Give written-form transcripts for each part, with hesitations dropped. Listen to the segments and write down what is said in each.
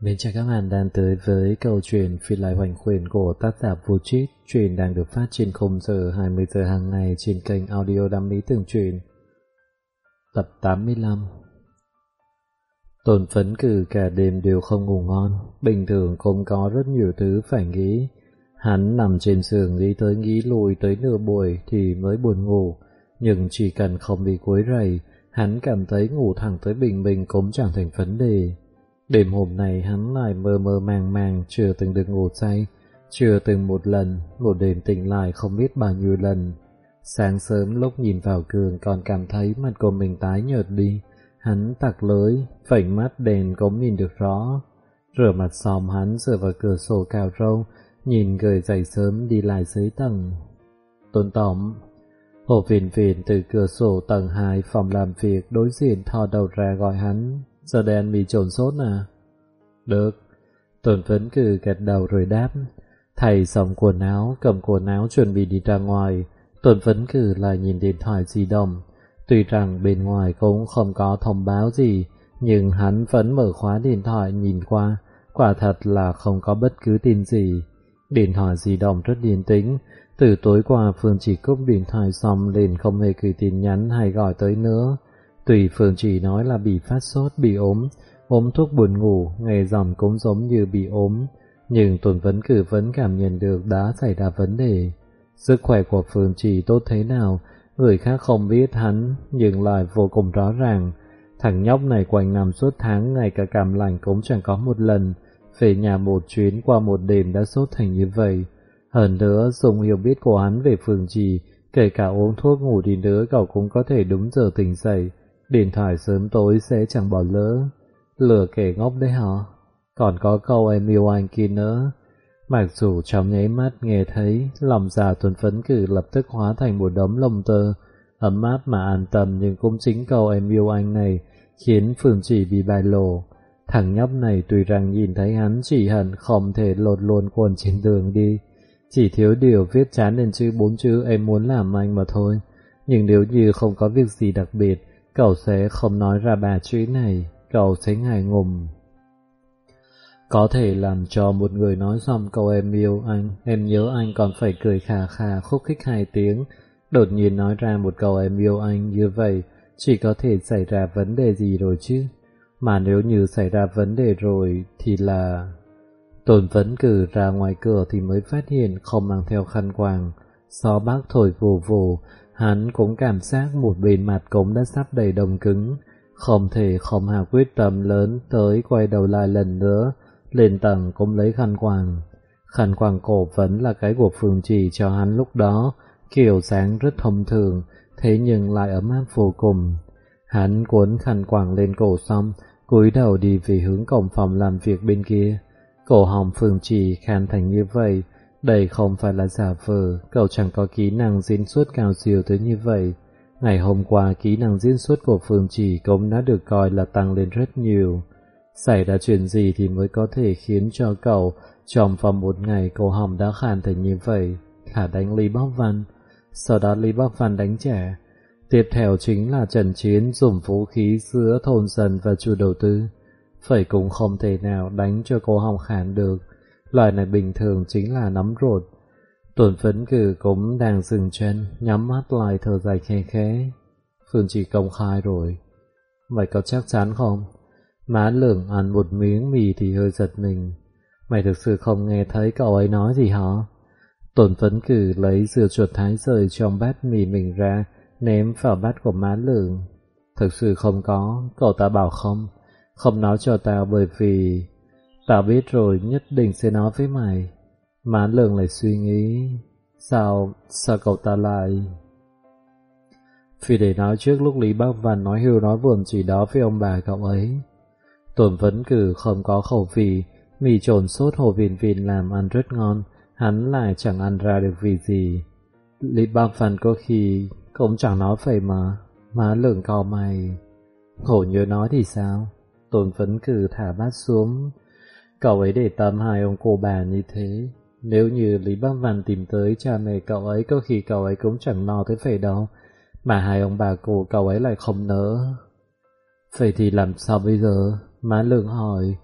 Mến chào các bạn đang tới với câu chuyện Phi Lại Hoành Khuyển của tác giả Vô Trít. Chuyện đang được phát trên khung giờ 20 giờ hàng ngày trên kênh audio Đam Mỹ Tường Truyện. Tập 85. Tồn Phấn Cử cả đêm đều không ngủ ngon. Bình thường cũng có rất nhiều thứ phải nghĩ. Hắn nằm trên giường nghĩ tới nghĩ lui tới nửa buổi thì mới buồn ngủ. Nhưng chỉ cần không bị quấy rầy, hắn cảm thấy ngủ thẳng tới bình minh cũng chẳng thành vấn đề. Đêm hôm nay hắn lại mơ mơ màng màng, chưa từng được ngủ say, chưa từng một lần, một đêm tỉnh lại không biết bao nhiêu lần. Sáng sớm lúc nhìn vào gương còn cảm thấy mặt của mình tái nhợt đi. Hắn tặc lưỡi, phẩy mắt đèn cũng nhìn được rõ. Rửa mặt xong hắn dựa vào cửa sổ cào râu, nhìn người dậy sớm đi lại dưới tầng. Tôn Tổng. Hồ Viễn Viễn từ cửa sổ tầng 2 phòng làm việc đối diện thò đầu ra gọi hắn. Giờ đây ăn mì trộn sốt à? Được. Tồn Phấn Cử gật đầu rồi đáp. Thầy xong quần áo, cầm quần áo chuẩn bị đi ra ngoài. Tồn Phấn Cử lại nhìn điện thoại di động. Tuy rằng bên ngoài cũng không có thông báo gì, nhưng hắn vẫn mở khóa điện thoại nhìn qua. Quả thật là không có bất cứ tin gì. Điện thoại di động rất yên tĩnh. Từ tối qua Phương chỉ cúp điện thoại xong liền không hề gửi tin nhắn hay gọi tới nữa. Tùy Phương chỉ nói là bị phát sốt, bị ốm thuốc buồn ngủ, nghe giọng cũng giống như bị ốm. Nhưng Tồn Phấn Cử vẫn cảm nhận được đã xảy ra vấn đề. Sức khỏe của Phương chỉ tốt thế nào, người khác không biết hắn, nhưng lại vô cùng rõ ràng. Thằng nhóc này quanh năm suốt tháng, ngay cả cảm lạnh cũng chẳng có một lần. Về nhà một chuyến qua một đêm đã sốt thành như vậy. Hơn nữa, dùng hiểu biết của hắn về Phương Trì, kể cả uống thuốc ngủ đi nữa cậu cũng có thể đúng giờ tỉnh dậy. Điện thoại sớm tối sẽ chẳng bỏ lỡ. Lừa kẻ ngốc đấy hả? Còn có câu em yêu anh kia nữa. Mặc dù trong nháy mắt nghe thấy, lòng già Tồn Phấn Cử lập tức hóa thành một đống lông tơ, ấm áp mà an tâm, nhưng cũng chính câu em yêu anh này khiến Phương Chỉ bị bại lộ. Thằng nhóc này tuy rằng nhìn thấy hắn chỉ hận không thể lột luôn quần trên đường đi, chỉ thiếu điều viết chán lên bốn chữ em muốn làm anh mà thôi. Nhưng nếu như không có việc gì đặc biệt, cậu sẽ không nói ra ba chữ này, cậu sẽ ngại ngùng. Có thể làm cho một người nói xong câu em yêu anh, em nhớ anh còn phải cười khà khà khúc khích 2 tiếng, đột nhiên nói ra một câu em yêu anh như vậy, chỉ có thể xảy ra vấn đề gì rồi chứ. Mà nếu như xảy ra vấn đề rồi thì là... Tồn Phấn Cử ra ngoài cửa thì mới phát hiện không mang theo khăn quàng. Gió bắc thổi vù vù, hắn cũng cảm giác một bên mặt cũng đã sắp đầy đông cứng. Không thể không hạ quyết tâm lớn tới quay đầu lại lần nữa, lên tầng cũng lấy khăn quàng. Khăn quàng cổ vẫn là cái của Phương Trì cho hắn lúc đó, kiểu dáng rất thông thường, thế nhưng lại ấm áp vô cùng. Hắn cuốn khăn quàng lên cổ xong, cúi đầu đi về hướng cổng phòng làm việc bên kia. Cổ họng Phương Trì khan thành như vậy, đây không phải là giả vờ, cậu chẳng có kỹ năng diễn xuất cao siêu tới như vậy. Ngày hôm qua kỹ năng diễn xuất của Phương Trì cũng đã được coi là tăng lên rất nhiều. Xảy ra chuyện gì thì mới có thể khiến cho cậu trong vòng một ngày cổ họng đã khan thành như vậy, là đánh Lý Bắc Văn, sau đó Lý Bắc Văn đánh trả. Tiếp theo chính là trận chiến dùng vũ khí giữa thôn dân và chủ đầu tư. Phải cũng không thể nào đánh cho cổ họng khàn được, loại này bình thường chính là nấm ruột. Tồn Phấn Cử cũng đang dừng chân, nhắm mắt lại thở dài khe khẽ. Phương Chỉ công khai rồi. Mày có chắc chắn không? Má Lường ăn một miếng mì thì hơi giật mình. Mày thực sự không nghe thấy cậu ấy nói gì hả? Tồn Phấn Cử lấy dưa chuột thái rời trong bát mì mình ra, ném vào bát của má Lường. Thực sự không có, cậu ta bảo không. Không nói cho tao bởi vì... Tao biết rồi nhất định sẽ nói với mày. Má Lường lại suy nghĩ. Sao cậu ta lại... Vì để nói trước lúc Lý Bắc Văn nói hưu nói vườn chỉ đó với ông bà cậu ấy. Tồn Phấn Cử không có khẩu vị, mì trộn sốt Hồ Viễn Viễn làm ăn rất ngon, hắn lại chẳng ăn ra được vì gì. Lý Bắc Văn có khi cũng chẳng nói vậy mà. Má Lường cau mày. Khổ nhớ nói thì sao? Tồn Phấn Cử thả bát xuống. Cậu ấy để tâm hai ông cô bà như thế. Nếu như Lý Bắc Văn tìm tới cha mẹ cậu ấy, có khi cậu ấy cũng chẳng lo tới vậy đâu. Mà hai ông bà của cậu ấy lại không nỡ. Vậy thì làm sao bây giờ? Má Lường hỏi.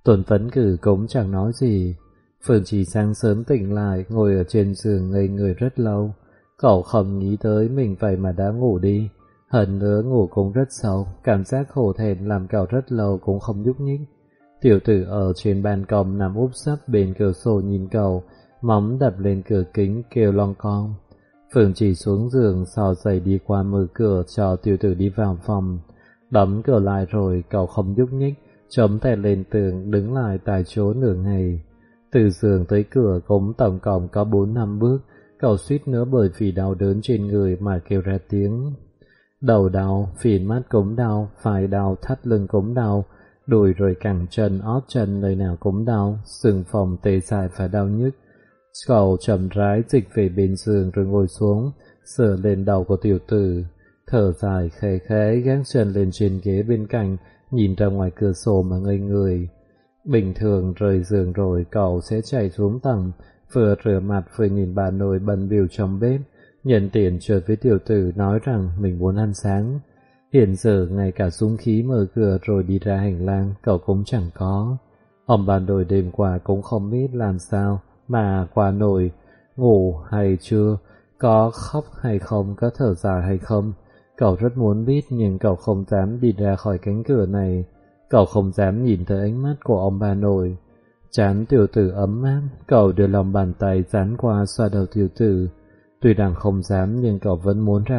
Tôn Phấn Cử cũng chẳng nói gì. Phương Trì sáng sớm tỉnh lại, ngồi ở trên giường ngây người rất lâu. Cậu không nghĩ tới mình vậy mà đã ngủ đi. Hơn nữa ngủ cũng rất sâu, cảm giác hổ thẹn làm cậu rất lâu cũng không nhúc nhích. Tiểu tử ở trên ban công nằm úp sấp bên cửa sổ nhìn cậu, móng đập lên cửa kính kêu lon con. Phương Trì xuống giường xò giày đi qua mở cửa cho tiểu tử đi vào phòng. Đóng cửa lại rồi cậu không nhúc nhích, chống tay lên tường đứng lại tại chỗ nửa ngày. Từ giường tới cửa cũng tổng cộng có 4-5 bước, cậu suýt nữa bởi vì đau đớn trên người mà kêu ra tiếng. Đầu đau, phìn mắt cũng đau, phải đau, thắt lưng cũng đau, đùi rồi cẳng chân, ót chân nơi nào cũng đau, xương phòng tê dại và đau nhức. Cậu chậm rãi dịch về bên giường rồi ngồi xuống, sờ lên đầu của tiểu tử, thở dài khẽ khẽ gác chân lên trên ghế bên cạnh, nhìn ra ngoài cửa sổ mà ngây người. Bình thường rời giường rồi cậu sẽ chạy xuống tầng, vừa rửa mặt vừa nhìn bà nội bận bịu trong bếp, nhận tiền chợt với tiểu tử nói rằng mình muốn ăn sáng. Hiện giờ ngay cả dũng khí mở cửa rồi đi ra hành lang cậu cũng chẳng có. Ông bà nội đêm qua cũng không biết làm sao mà qua nổi, ngủ hay chưa, có khóc hay không, có thở dài hay không. Cậu rất muốn biết nhưng cậu không dám đi ra khỏi cánh cửa này. Cậu không dám nhìn thấy ánh mắt của ông bà nội. Trán tiểu tử ấm áp, cậu đưa lòng bàn tay dán qua xoa đầu tiểu tử. Tuy rằng không dám nhưng cậu vẫn muốn ra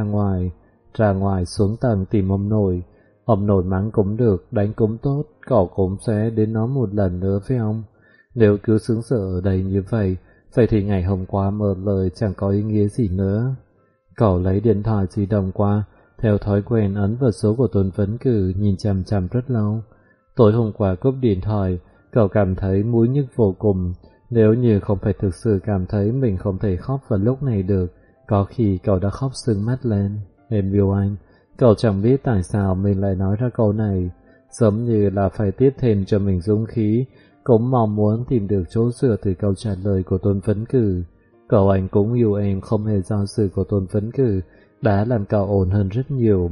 ngoài xuống tầng tìm ông nội. Ông nội mắng cũng được, đánh cũng tốt, cậu cũng sẽ đến nói một lần nữa với ông. Nếu cứ sững sờ ở đây như vậy thì ngày hôm qua mở lời chẳng có ý nghĩa gì nữa. Cậu lấy điện thoại di động qua, theo thói quen ấn vào số của Tôn Phấn Cử, nhìn chằm chằm rất lâu. Tối hôm qua cúp điện thoại, cậu cảm thấy mũi nhức vô cùng. Nếu như không phải thực sự cảm thấy mình không thể khóc vào lúc này được, có khi cậu đã khóc sưng mắt lên. Em yêu anh. Cậu chẳng biết tại sao mình lại nói ra câu này, giống như là phải tiếp thêm cho mình dũng khí, cũng mong muốn tìm được chỗ dựa từ câu trả lời của Tôn Phấn Cử. Cậu anh cũng yêu em không hề do dự của Tôn Phấn Cử đã làm cậu ổn hơn rất nhiều.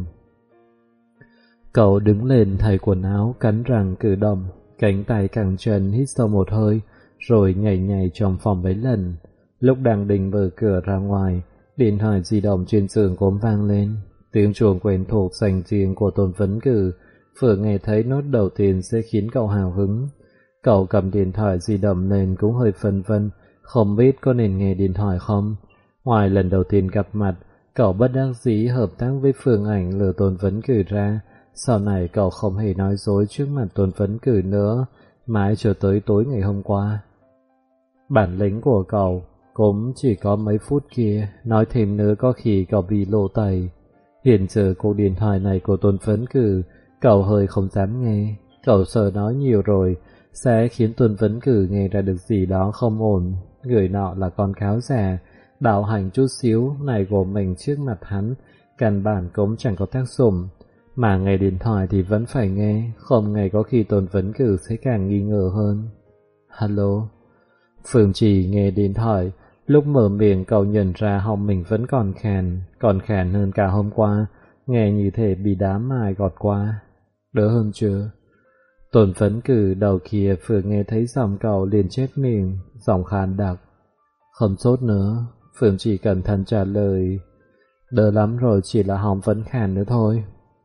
Cậu đứng lên thay quần áo, cắn răng cử động, cánh tay cẳng chân hít sâu một hơi, rồi nhảy nhảy trong phòng mấy lần. Lúc đang định mở cửa ra ngoài, điện thoại di động trên giường cũng vang lên. Tiếng chuông quen thuộc dành riêng của Tôn Phấn Cử, vừa nghe thấy nốt đầu tiên sẽ khiến cậu hào hứng. Cậu cầm điện thoại di động lên cũng hơi phân vân, không biết có nên nghe điện thoại không. Ngoài lần đầu tiên gặp mặt, cậu bất đắc dĩ hợp tác với Phương Ảnh lừa Tôn Phấn Cử ra. Sau này cậu không hề nói dối trước mặt Tôn Phấn Cử nữa, mãi cho tới tối ngày hôm qua. Bản lĩnh của cậu cũng chỉ có mấy phút kia, nói thêm nữa có khi cậu bị lộ tẩy. Hiện giờ cuộc điện thoại này của Tôn Phấn Cử, cậu hơi không dám nghe. Cậu sợ nói nhiều rồi sẽ khiến Tôn Phấn Cử nghe ra được gì đó không ổn. Người nọ là con cáo già, đạo hành chút xíu này của mình trước mặt hắn, căn bản cũng chẳng có tác dụng. Mà nghe điện thoại thì vẫn phải nghe, không nghe có khi Tôn Phấn Cử sẽ càng nghi ngờ hơn. Hello. Phương Trì nghe điện thoại, lúc mở miệng cậu nhận ra họng mình vẫn còn khàn hơn cả hôm qua, nghe như thể bị đám mài gọt qua. Đỡ hơn chưa? Tôn Phấn Cử đầu kia vừa nghe thấy giọng cậu liền chép miệng, giọng khàn đặc. Không sốt nữa. Phương Trì cẩn thận trả lời. Đỡ lắm rồi, chỉ là họng vẫn khàn nữa thôi.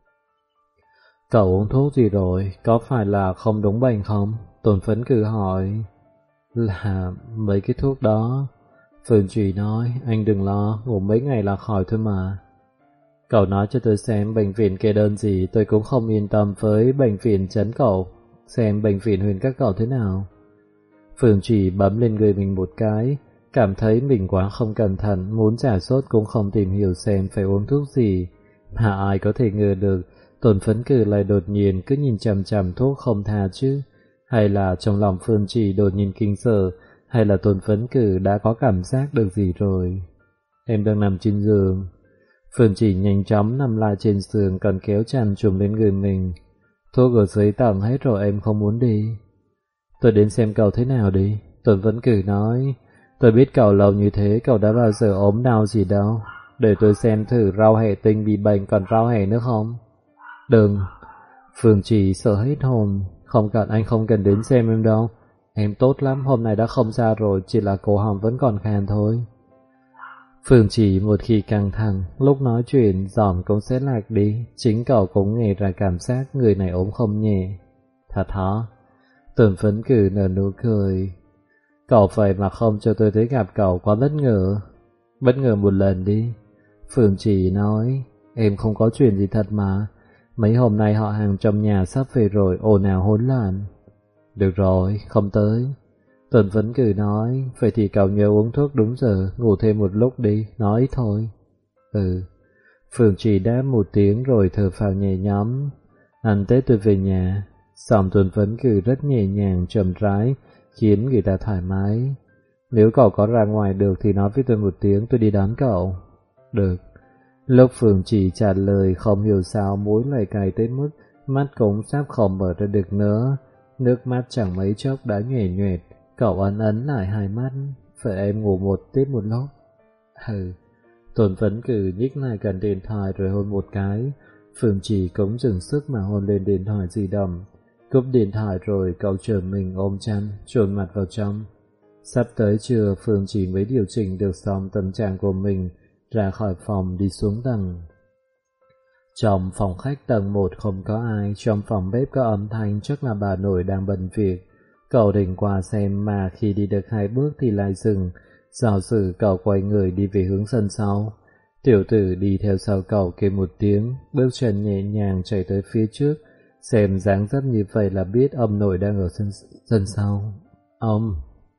Cậu uống thuốc gì rồi? Có phải là không đúng bệnh không? Tôn Phấn Cử hỏi. Là mấy cái thuốc đó. Phương Trì nói. Anh đừng lo, ngủ mấy ngày là khỏi thôi mà. Cậu nói cho tôi xem bệnh viện kê đơn gì, tôi cũng không yên tâm với bệnh viện chấn cậu. Xem bệnh viện huyện các cậu thế nào. Phương Trì bấm lên người mình một cái, cảm thấy mình quá không cẩn thận, muốn trả sốt cũng không tìm hiểu xem phải uống thuốc gì. Mà ai có thể ngờ được Tôn Phấn Cử lại đột nhiên cứ nhìn chằm chằm thuốc không tha chứ. Hay là trong lòng Phương Trì đột nhiên kinh sợ, hay là Tôn Phấn Cử đã có cảm giác được gì rồi. Em đang nằm trên giường. Phương Trì nhanh chóng nằm lại trên giường, còn kéo chăn trùm lên người mình. Thuốc ở dưới tầng hết rồi, em không muốn đi. Tôi đến xem cậu thế nào đi. Tôn Phấn Cử nói. Tôi biết cậu lâu như thế, cậu đã bao giờ ốm đau gì đâu. Để tôi xem thử rau hẹ tinh bị bệnh còn rau hẹ nữa không. Đừng. Phương Trì sợ hết hồn. anh không cần đến xem em đâu. Em tốt lắm, hôm nay đã không sao rồi, chỉ là cổ họng vẫn còn khàn thôi. Phương Chỉ một khi căng thẳng, lúc nói chuyện giọng cũng sẽ lạc đi, chính cậu cũng nghe ra cảm giác người này ốm không nhẹ. Thật hả? Tuần Phấn Cử nở nụ cười. Cậu vậy mà không cho tôi tới gặp cậu quá bất ngờ. Bất ngờ một lần đi. Phương Chỉ nói, em không có chuyện gì thật mà. Mấy hôm nay họ hàng trong nhà sắp về rồi, ồn ào hỗn loạn. Được rồi, không tới. Tuần Phấn Cử nói, vậy thì cậu nhớ uống thuốc đúng giờ, ngủ thêm một lúc đi, nói thôi. Ừ. Phương Chỉ đáp một tiếng rồi thở phào nhẹ nhõm. Ăn Tết tôi về nhà. Giọng Tuần Phấn Cử rất nhẹ nhàng, chậm rãi, khiến người ta thoải mái. Nếu cậu có ra ngoài được thì nói với tôi một tiếng, tôi đi đón cậu. Được. Lúc Phương Chỉ trả lời không hiểu sao mũi lại cay tới mức mắt cũng sắp không mở ra được nữa. Nước mắt chẳng mấy chốc đã nhòe nhoẹt. Cậu ấn lại hai mắt. Phải em ngủ một tiếp một lúc. Ừ. Tuần Phấn Cử nhích lại gần điện thoại rồi hôn một cái. Phương Chỉ cũng dừng sức mà hôn lên điện thoại di động. Cúp điện thoại rồi cậu trở mình ôm chăn, chôn mặt vào trong. Sắp tới trưa, Phương Chỉ mới điều chỉnh được xong tâm trạng của mình, ra khỏi phòng đi xuống tầng. Trong phòng khách tầng 1 không có ai, trong phòng bếp có âm thanh, chắc là bà nội đang bận việc. Cậu định qua xem mà khi đi được 2 bước thì lại dừng. Do dự cậu quay người đi về hướng sân sau. Tiểu tử đi theo sau cậu kêu một tiếng, bước chân nhẹ nhàng chạy tới phía trước. Xem dáng dấp như vậy là biết ông nội đang ở sân sau. Ông!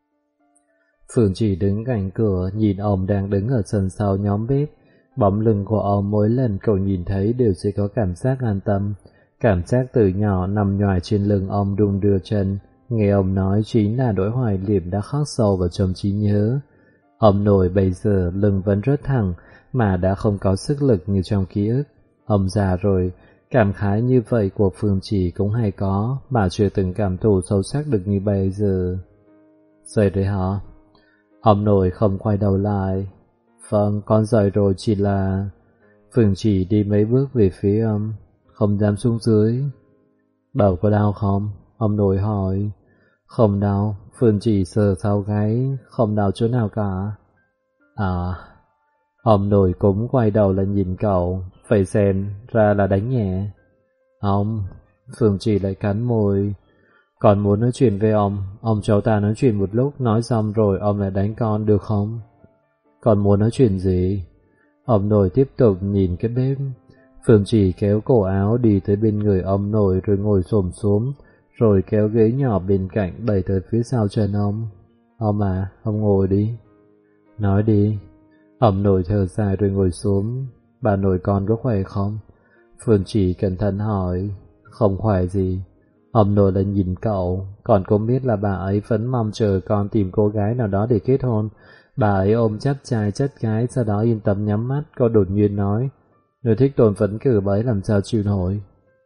Phương Chỉ đứng cạnh cửa, nhìn ông đang đứng ở sân sau nhóm bếp. Bóng lưng của ông mỗi lần cậu nhìn thấy đều sẽ có cảm giác an tâm. Cảm giác từ nhỏ nằm nhoài trên lưng ông đung đưa chân. Nghe ông nói chính là nỗi hoài niệm đã khắc sâu vào trong trí nhớ. Ông nội bây giờ lưng vẫn rất thẳng, mà đã không có sức lực như trong ký ức. Ông già rồi, cảm khái như vậy của Phương Chỉ cũng hay có, mà chưa từng cảm thụ sâu sắc được như bây giờ. Dậy rồi hả? Ông nội không quay đầu lại. Vâng, con dậy rồi, chỉ là... Phương Chỉ đi mấy bước về phía ông, không dám xuống dưới. Đầu có đau không? Ông nội hỏi. Không đau. Phương Chỉ sờ sau gáy, không đau chỗ nào cả. À... Ông nội cũng quay đầu lại nhìn cậu, phải xem ra là đánh nhẹ. Ông... Phương Chỉ lại cắn môi. Còn muốn nói chuyện với ông cháu ta nói chuyện một lúc, nói xong rồi ông lại đánh con được không? Còn muốn nói chuyện gì? Ông nội tiếp tục nhìn cái bếp. Phương Chỉ kéo cổ áo đi tới bên người ông nội rồi ngồi xổm xuống, rồi kéo ghế nhỏ bên cạnh đẩy tới phía sau chân ông. Ông à, ông ngồi đi. Nói đi. Ông nội thở dài rồi ngồi xuống. Bà nội con có khỏe không? Phương Chỉ cẩn thận hỏi. Không khỏe gì. Ông nội lại nhìn cậu, còn cũng biết là bà ấy vẫn mong chờ con tìm cô gái nào đó để kết hôn. Bà ấy ôm chắc trai chất gái, sau đó yên tâm nhắm mắt, cô đột nhiên nói, nếu thích Tôn Phấn Cử bà ấy làm sao chịu nổi.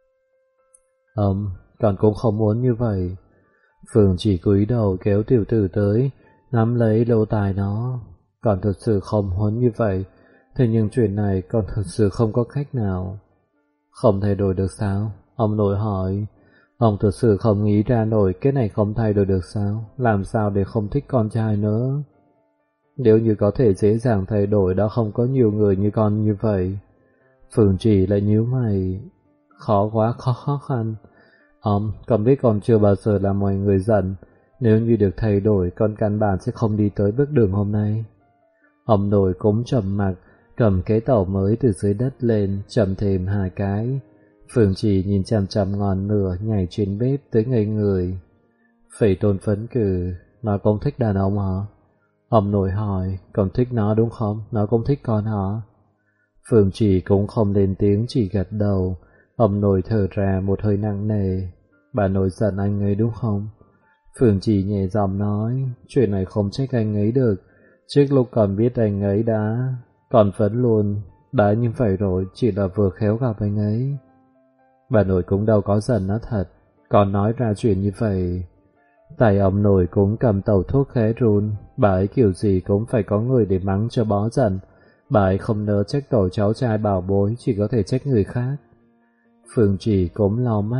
Con cũng không muốn như vậy. Phương chỉ cúi đầu kéo tiểu tử tới, nắm lấy lỗ tai nó. Con thật sự không muốn như vậy, thế nhưng chuyện này con thật sự không có cách nào. Không thay đổi được sao? Ông nội hỏi. Ông thật sự không nghĩ ra nổi cái này không thay đổi được sao? Làm sao để không thích con trai nữa? Nếu như có thể dễ dàng thay đổi đã không có nhiều người như con như vậy. Phương Chỉ lại nhíu mày. Khó quá, khó khăn. Con biết con chưa bao giờ làm mọi người giận. Nếu như được thay đổi, con căn bản sẽ không đi tới bước đường hôm nay. Ông nội cũng trầm mặc, cầm cái tẩu mới từ dưới đất lên, chầm thêm 2 cái. Phương Chỉ nhìn chằm chằm ngọn lửa nhảy trên bếp tới ngây người. Phỉ Tôn Phấn Cử, nó cũng thích đàn ông hả? Ông nội hỏi, con thích nó đúng không? Nó cũng thích con hả? Phương Chỉ cũng không lên tiếng, chỉ gật đầu. Ông nội thở ra một hơi nặng nề. Bà nội giận anh ấy đúng không? Phương Chỉ nhẹ giọng nói, chuyện này không trách anh ấy được. Trước lúc còn biết anh ấy còn vẫn luôn đã như vậy rồi, chỉ là vừa khéo gặp anh ấy. Bà nội cũng đâu có giận nó thật, còn nói ra chuyện như vậy. Tay ông nội cũng cầm tẩu thuốc khẽ run, bà ấy kiểu gì cũng phải có người để mắng cho bó giận. Bà ấy không nỡ trách tổ cháu trai bảo bối, chỉ có thể trách người khác. Phương Chỉ cũng lau mắt,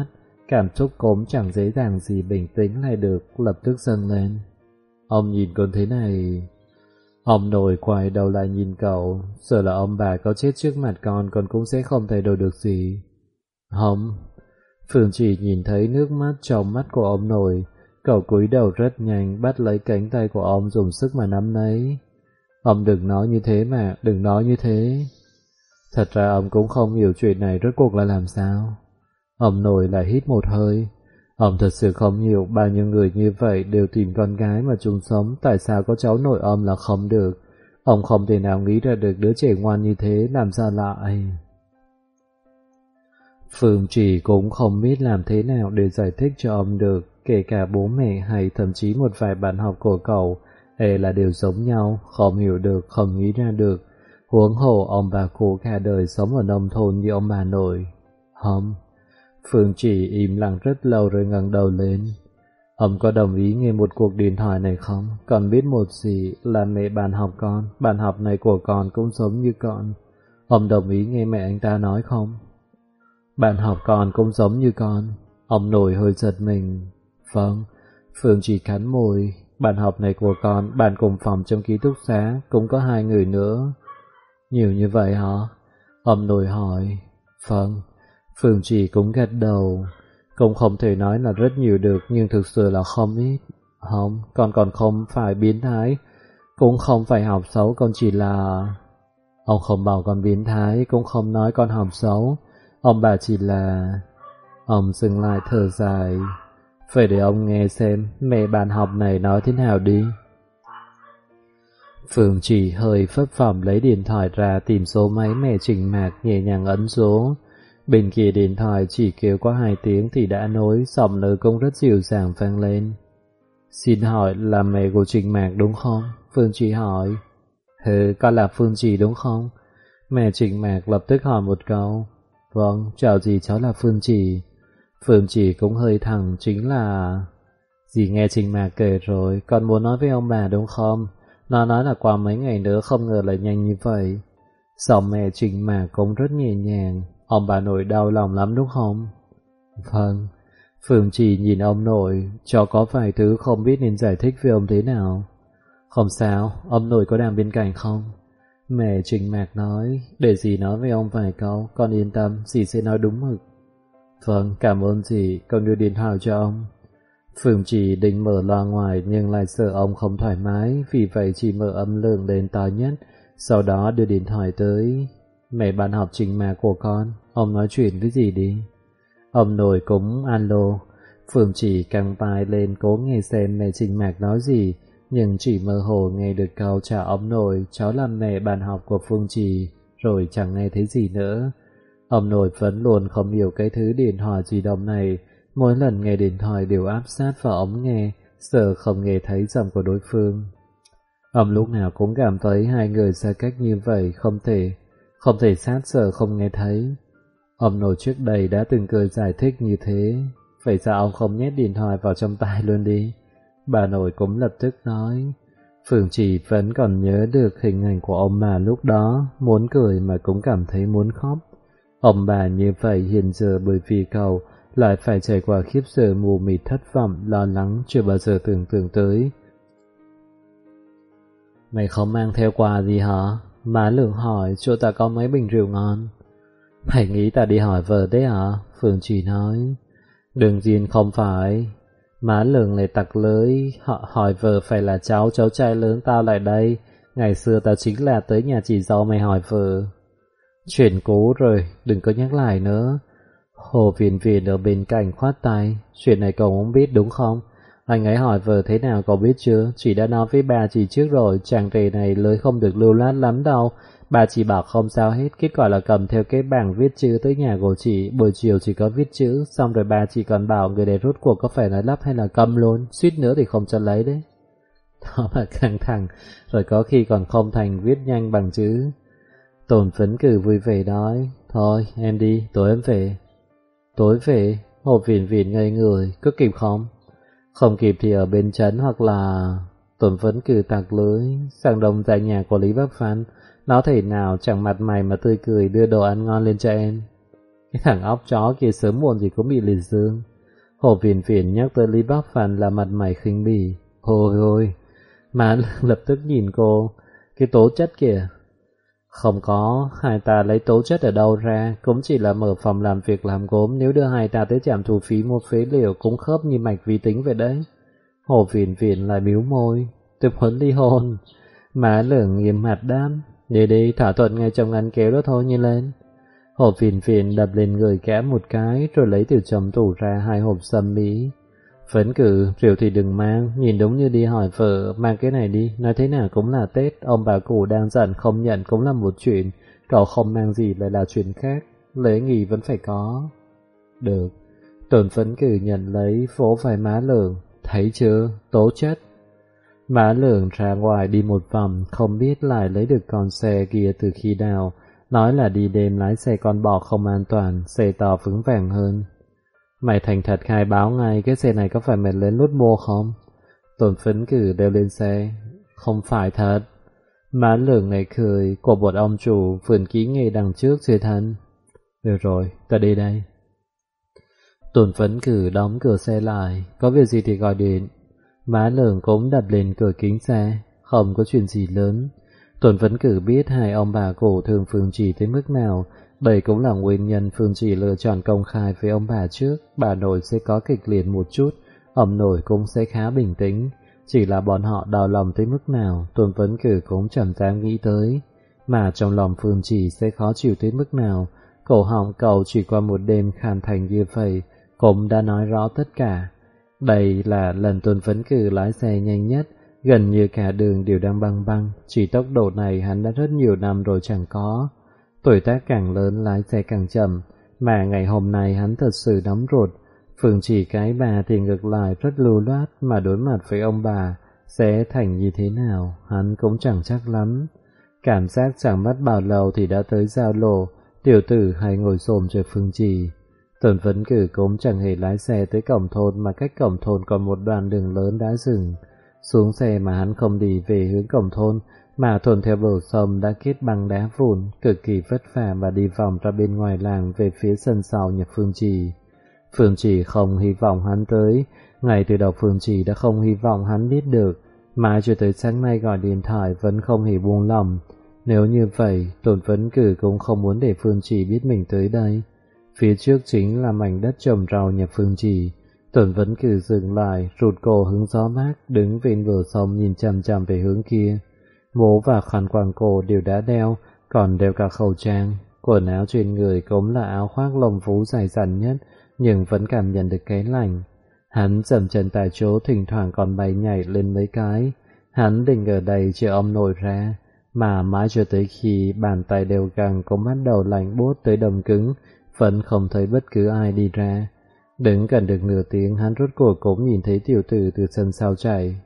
cảm xúc cũng chẳng dễ dàng gì bình tĩnh lại được, lập tức dâng lên. Ông nhìn con thế này. Ông nội quay đầu lại nhìn cậu, sợ là ông bà có chết trước mặt con cũng sẽ không thay đổi được gì. Không. Phương Chỉ nhìn thấy nước mắt trong mắt của ông nội, cậu cúi đầu rất nhanh, bắt lấy cánh tay của ông dùng sức mà nắm lấy. Ông đừng nói như thế mà, đừng nói như thế. Thật ra ông cũng không hiểu chuyện này rốt cuộc là làm sao. Ông nội lại hít một hơi. Ông thật sự không hiểu bao nhiêu người như vậy đều tìm con gái mà chung sống, tại sao có cháu nội ông là không được. Ông không thể nào nghĩ ra được đứa trẻ ngoan như thế làm sao lại. Phương Chỉ cũng không biết làm thế nào để giải thích cho ông được, kể cả bố mẹ hay thậm chí một vài bạn học của cậu, là đều giống nhau, không hiểu được, không nghĩ ra được. Huống hồ ông bà cụ cả đời sống ở nông thôn như ông bà nội. Không. Phương Chỉ im lặng rất lâu rồi ngẩng đầu lên. Ông có đồng ý nghe một cuộc điện thoại này không? Con biết một gì là mẹ bạn học con, bạn học này của con cũng giống như con. Ông đồng ý nghe mẹ anh ta nói không? Bạn học con cũng giống như con. Ông nội hơi giật mình. Vâng. Phương Chỉ cắn môi. Bạn học này của con, bạn cùng phòng trong ký túc xá, cũng có 2 người nữa. Nhiều như vậy hả? Ông nội hỏi. Vâng. Phương Chỉ cũng gật đầu. Cũng không thể nói là rất nhiều được, nhưng thực sự là không ít. Không, con còn không phải biến thái, cũng không phải học xấu, con chỉ là... Ông không bảo con biến thái, cũng không nói con học xấu. Ông bà chỉ là... Ông dừng lại thở dài. Phải để ông nghe xem mẹ bạn học này nói thế nào đi. Phương Chỉ hơi phấp phỏng lấy điện thoại ra tìm số máy mẹ Trình Mạc, nhẹ nhàng ấn số. Bên kia điện thoại chỉ kêu có 2 tiếng thì đã nối, giọng nữ cũng rất dịu dàng vang lên. Xin hỏi là mẹ của Trình Mạc đúng không? Phương Chỉ hỏi. Con là Phương Chỉ đúng không? Mẹ Trình Mạc lập tức hỏi một câu. Vâng, chào dì, cháu là Phương Chỉ. Phương Chỉ cũng hơi thẳng, chính là... Dì nghe Trình Mạc kể rồi, con muốn nói với ông bà đúng không? Nó nói là qua mấy ngày nữa, không ngờ lại nhanh như vậy. Giọng mẹ Trình Mạc cũng rất nhẹ nhàng. Ông bà nội đau lòng lắm đúng không? Vâng. Phương Chỉ nhìn ông nội, cho có vài thứ không biết nên giải thích với ông thế nào. Không sao, ông nội có đang bên cạnh không? Mẹ Trình Mạc nói, để dì nói với ông vài câu, con yên tâm, dì sẽ nói đúng mực. Vâng, cảm ơn dì, con đưa điện thoại cho ông. Phương Chỉ định mở loa ngoài nhưng lại sợ ông không thoải mái, vì vậy chỉ mở âm lượng lên to nhất, sau đó đưa điện thoại tới. Mẹ bạn học Trình Mạc của con, ông nói chuyện với dì đi. Ông nội cũng alo. Phương Chỉ căng tai lên cố nghe xem mẹ Trình Mạc nói gì, nhưng chỉ mơ hồ nghe được câu chào ông nội, cháu là mẹ bạn học của Phương Chỉ, rồi chẳng nghe thấy gì nữa. Ông nội vẫn luôn không hiểu cái thứ điện thoại di động này, mỗi lần nghe điện thoại đều áp sát vào ống nghe, sợ không nghe thấy giọng của đối phương. Ông lúc nào cũng cảm thấy 2 người xa cách như vậy không thể sát sợ không nghe thấy. Ông nội trước đây đã từng cười giải thích như thế, vậy sao ông không nhét điện thoại vào trong tai luôn đi? Bà nội cũng lập tức nói. Phương Chỉ vẫn còn nhớ được hình ảnh của ông bà lúc đó, muốn cười mà cũng cảm thấy muốn khóc. Ông bà như vậy hiện giờ bởi vì cậu lại phải trải qua khiếp sợ mù mịt, thất vọng, lo lắng chưa bao giờ tưởng tượng tới. Mày không mang theo quà gì hả? Má Lượng hỏi, chỗ ta có mấy bình rượu ngon. Mày nghĩ ta đi hỏi vợ đấy hả? Phương Chỉ nói. Đương nhiên không phải. Má Lượng lại tặc lưới, hỏi vợ phải là cháu trai lớn tao lại đây. Ngày xưa tao chính là tới nhà chị dâu mày hỏi vợ. Chuyện cũ rồi, đừng có nhắc lại nữa. Hồ Viễn Viễn ở bên cạnh khoát tay. Chuyện này cậu không biết đúng không? Anh ấy hỏi vợ thế nào cậu biết chưa? Chị đã nói với bà chị trước rồi, chàng rể này lưới không được lưu loát lắm đâu. Bà chỉ bảo không sao hết, kết quả là cầm theo cái bảng viết chữ tới nhà của chị, buổi chiều chỉ có viết chữ, xong rồi bà chị còn bảo người này rốt cuộc có phải nói lắp hay là câm luôn, suýt nữa thì không cho lấy đấy. Đó mà căng thẳng, rồi có khi còn không thành viết nhanh bằng chữ. Tồn Phấn Cử vui vẻ nói, thôi em đi, tối em về. Tối về? Hồ Viễn Viễn ngây người, có kịp không? Không kịp thì ở bên trấn hoặc là... Tồn Phấn Cử tặc lưới, sang đông tại nhà của Lý Bắc Phan. Nó thể nào chẳng mặt mày mà tươi cười đưa đồ ăn ngon lên cho em. Cái thằng óc chó kia sớm muộn gì cũng bị liệt dương. Hồ Viễn Viễn nhắc tới Lý Bắc Phàm là mặt mày khinh bỉ. Ôi ôi, má lập tức nhìn cô, cái tố chất kìa. Không có, hai ta lấy tố chất ở đâu ra, cũng chỉ là mở phòng làm việc làm gốm, nếu đưa hai ta tới trạm thu phí mua phế liệu cũng khớp như mạch vi tính vậy đấy. Hồ Viễn Viễn lại bĩu môi, tôi muốn ly hôn. Má Lường nghiêm mặt đáp, để đi thỏa thuận ngay trong ngăn kéo đó thôi như lên. Hồ Viễn Viễn đập lên người kẽ một cái rồi lấy từ trong tủ ra 2 hộp sâm mỹ. Phấn Cử, rượu thì đừng mang, nhìn đúng như đi hỏi vợ, mang cái này đi, nói thế nào cũng là Tết, ông bà cụ đang giận không nhận cũng là một chuyện, cậu không mang gì lại là chuyện khác, lễ nghi vẫn phải có. Được, Tôn Phấn Cử nhận lấy, vỗ vai má Lường, thấy chưa, tố chất. Má Lường ra ngoài đi một vòng, không biết lại lấy được con xe kia từ khi nào, nói là đi đêm lái xe con bò không an toàn, xe to vững vàng hơn. Mày thành thật khai báo ngay cái xe này có phải mày lên lút mua không? Tôn Phấn Cử đeo lên xe. Không phải thật. Má Lường này cười, của một ông chủ vườn kỹ nghề đằng trước chưa thân. Được rồi, ta đi đây. Tôn Phấn Cử đóng cửa xe lại, có việc gì thì gọi điện. Má Lường cũng đập lên cửa kính xe, không có chuyện gì lớn. Tôn Phấn Cử biết hai ông bà cổ thương Phương Trì tới mức nào, đây cũng là nguyên nhân Phương Trì lựa chọn công khai với ông bà trước, bà nội sẽ có kịch liệt một chút, ông nội cũng sẽ khá bình tĩnh, chỉ là bọn họ đau lòng tới mức nào, Tôn Phấn Cử cũng chẳng dám nghĩ tới, mà trong lòng Phương Trì sẽ khó chịu tới mức nào, cổ họng cậu chỉ qua một đêm khàn thành như vậy, cũng đã nói rõ tất cả. Đây là lần Tôn Phấn Cử lái xe nhanh nhất, gần như cả đường đều đang băng băng, chỉ tốc độ này hắn đã rất nhiều năm rồi chẳng có. Tuổi tác càng lớn lái xe càng chậm, mà ngày hôm nay hắn thật sự nóng ruột. Phương Chỉ cái bà thì ngược lại rất lưu loát, mà đối mặt với ông bà sẽ thành như thế nào, hắn cũng chẳng chắc lắm. Cảm giác chẳng mất bao lâu thì đã tới giao lộ, tiểu tử hay ngồi xổm chờ Phương Chỉ. Tôn Phấn Cử cũng chẳng hề lái xe tới cổng thôn, mà cách cổng thôn còn một đoạn đường lớn đã dừng. Xuống xe mà hắn không đi về hướng cổng thôn, mà thuần theo bờ sông đã kết bằng đá vụn, cực kỳ vất vả mà đi vòng ra bên ngoài làng về phía sân sau nhà Phương Trì. Phương Trì không hy vọng hắn tới, ngay từ đầu Phương Trì đã không hy vọng hắn biết được, mãi cho tới sáng nay gọi điện thoại vẫn không hề buông lòng. Nếu như vậy, Tôn Phấn Cử cũng không muốn để Phương Trì biết mình tới đây. Phía trước chính là mảnh đất trồng rau nhà Phương Trì. Tôn Phấn Cử dừng lại, rụt cổ hứng gió mát, đứng bên bờ sông nhìn chằm chằm về hướng kia. Mũ và khăn quàng cổ đều đã đeo, còn đeo cả khẩu trang. Quần áo trên người cũng là áo khoác lông vũ dài dặn nhất, nhưng vẫn cảm nhận được cái lạnh. Hắn dậm chân tại chỗ, thỉnh thoảng còn bay nhảy lên mấy cái. Hắn định ở đây chờ ông nội ra, mà mãi cho tới khi bàn tay đều găng cũng bắt đầu lạnh buốt tới đầm cứng, vẫn không thấy bất cứ ai đi ra. Đứng gần được nửa tiếng, hắn rốt cuộc cũng nhìn thấy tiểu tử từ sân sau chạy.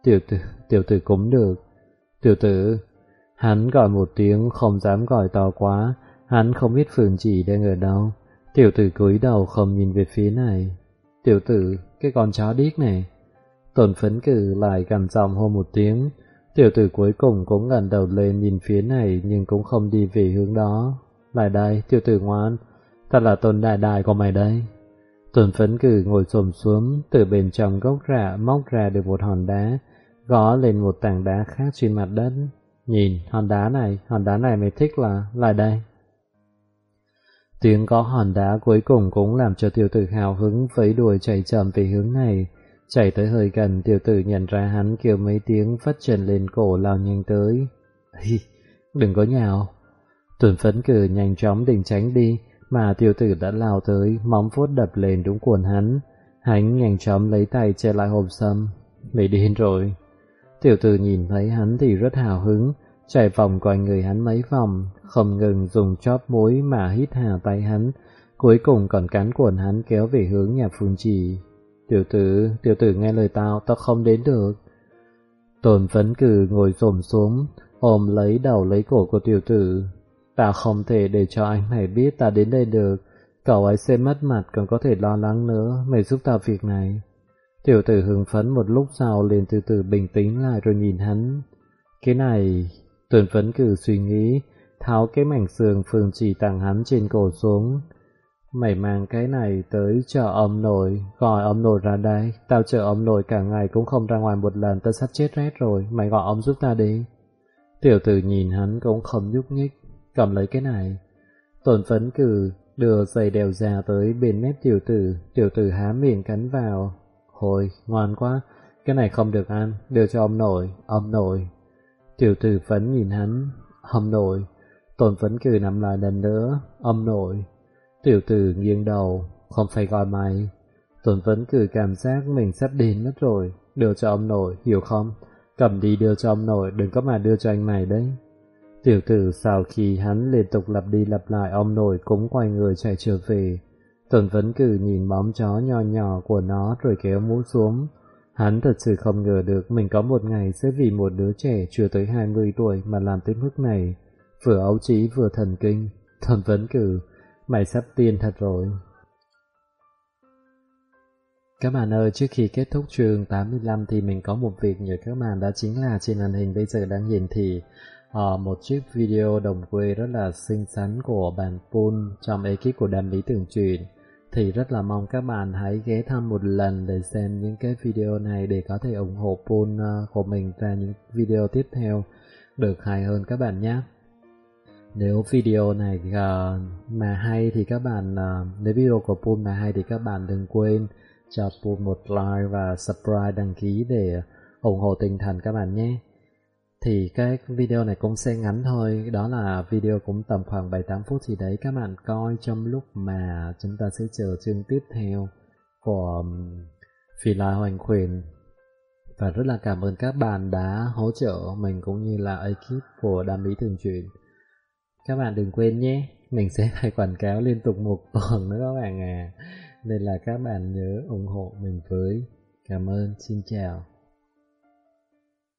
Tiểu tử cũng được. Tiểu tử, hắn gọi một tiếng, không dám gọi to quá, hắn không biết Phương Chỉ đang ở đâu. Tiểu tử cúi đầu không nhìn về phía này. Tiểu tử, cái con chó điếc này. Tôn Phấn Cử lại gằn giọng hô một tiếng. Tiểu tử cuối cùng cũng ngẩng đầu lên nhìn phía này, nhưng cũng không đi về hướng đó. Lại đây, tiểu tử ngoan, thật là Tôn đại đại của mày đây. Tôn Phấn Cử ngồi xổm xuống, từ bên trong gốc rạ móc ra được một hòn đá, gõ lên một tảng đá khác trên mặt đất. Nhìn, hòn đá này mày thích là, lại đây. Tiếng gõ hòn đá cuối cùng cũng làm cho tiểu tử hào hứng vẫy đuôi chạy chậm về hướng này. Chạy tới hơi gần, tiểu tử nhận ra hắn, kêu mấy tiếng vắt chân lên cổ lao nhanh tới. Hi, đừng có nhào. Tôn Phấn Cử nhanh chóng định tránh đi, mà tiểu tử đã lao tới, móng vuốt đập lên đúng quần hắn. Hắn nhanh chóng lấy tay che lại hộp sâm. Mày điên rồi. Tiểu tử nhìn thấy hắn thì rất hào hứng, chạy vòng quanh người hắn mấy vòng, không ngừng dùng chóp mũi mà hít hà tay hắn, cuối cùng còn cắn quần hắn kéo về hướng nhà Phương Trì. Tiểu tử nghe lời tao không đến được. Tôn Phấn Cử ngồi xổm xuống, ôm lấy đầu lấy cổ của tiểu tử. Tao không thể để cho anh này biết ta đến đây được, cậu ấy sẽ mất mặt còn có thể lo lắng nữa, mày giúp tao việc này. Tiểu tử hưng phấn một lúc sau liền từ từ bình tĩnh lại rồi nhìn hắn. Cái này, Tôn Phấn Cử suy nghĩ, tháo cái mảnh sườn Phương Chỉ tặng hắn trên cổ xuống. Mày mang cái này tới chợ ông nội, gọi ông nội ra đây. Tao chờ ông nội cả ngày cũng không ra ngoài một lần, tao sắp chết rét rồi, mày gọi ông giúp ta đi. Tiểu tử nhìn hắn cũng không nhúc nhích, cầm lấy cái này. Tôn Phấn Cử đưa dây đeo già tới bên mép tiểu tử há miệng cắn vào. Hồi, ngoan quá, cái này không được ăn, đưa cho ông nội. Tiểu tử Phấn nhìn hắn, ông nội. Tôn Phấn Cử nắm lại lần nữa, ông nội. Tiểu tử nghiêng đầu, không phải gọi mày. Tôn Phấn Cử cảm giác mình sắp đến mất rồi, đưa cho ông nội, hiểu không? Cầm đi đưa cho ông nội, đừng có mà đưa cho anh mày đấy. Tiểu tử sau khi hắn liên tục lặp đi lặp lại ông nội cũng quay người chạy trở về. Tôn Phấn Cử nhìn bóng chó nhỏ nhỏ của nó rồi kéo mũ xuống. Hắn thật sự không ngờ được mình có một ngày sẽ vì một đứa trẻ chưa tới 20 tuổi mà làm tới mức này. Vừa ấu trí vừa thần kinh. Tôn Phấn Cử, mày sắp tiên thật rồi. Các bạn ơi, trước khi kết thúc chương 85 thì mình có một việc nhờ các bạn, đó chính là trên màn hình bây giờ đang hiển thị một chiếc video đồng quê rất là xinh xắn của bạn Poon trong ekip của Đam Lý Tưởng Truyện. Thì rất là mong các bạn hãy ghé thăm một lần để xem những cái video này để có thể ủng hộ Poon của mình ra những video tiếp theo được hay hơn các bạn nhé. Nếu video này mà hay thì các bạn, nếu video của Poon mà hay thì các bạn đừng quên cho Poon một like và subscribe, đăng ký để ủng hộ tinh thần các bạn nhé. Thì cái video này cũng sẽ ngắn thôi, đó là video cũng tầm khoảng 7-8 phút gì đấy, các bạn coi trong lúc mà chúng ta sẽ chờ chương tiếp theo của Phỉ Lai Hoành Khuyển. Và rất là cảm ơn các bạn đã hỗ trợ mình cũng như là ekip của Đam Mỹ Thường Truyện. Các bạn đừng quên nhé, mình sẽ phải quảng cáo liên tục một tuần nữa các bạn à. Nên là các bạn nhớ ủng hộ mình với. Cảm ơn, xin chào.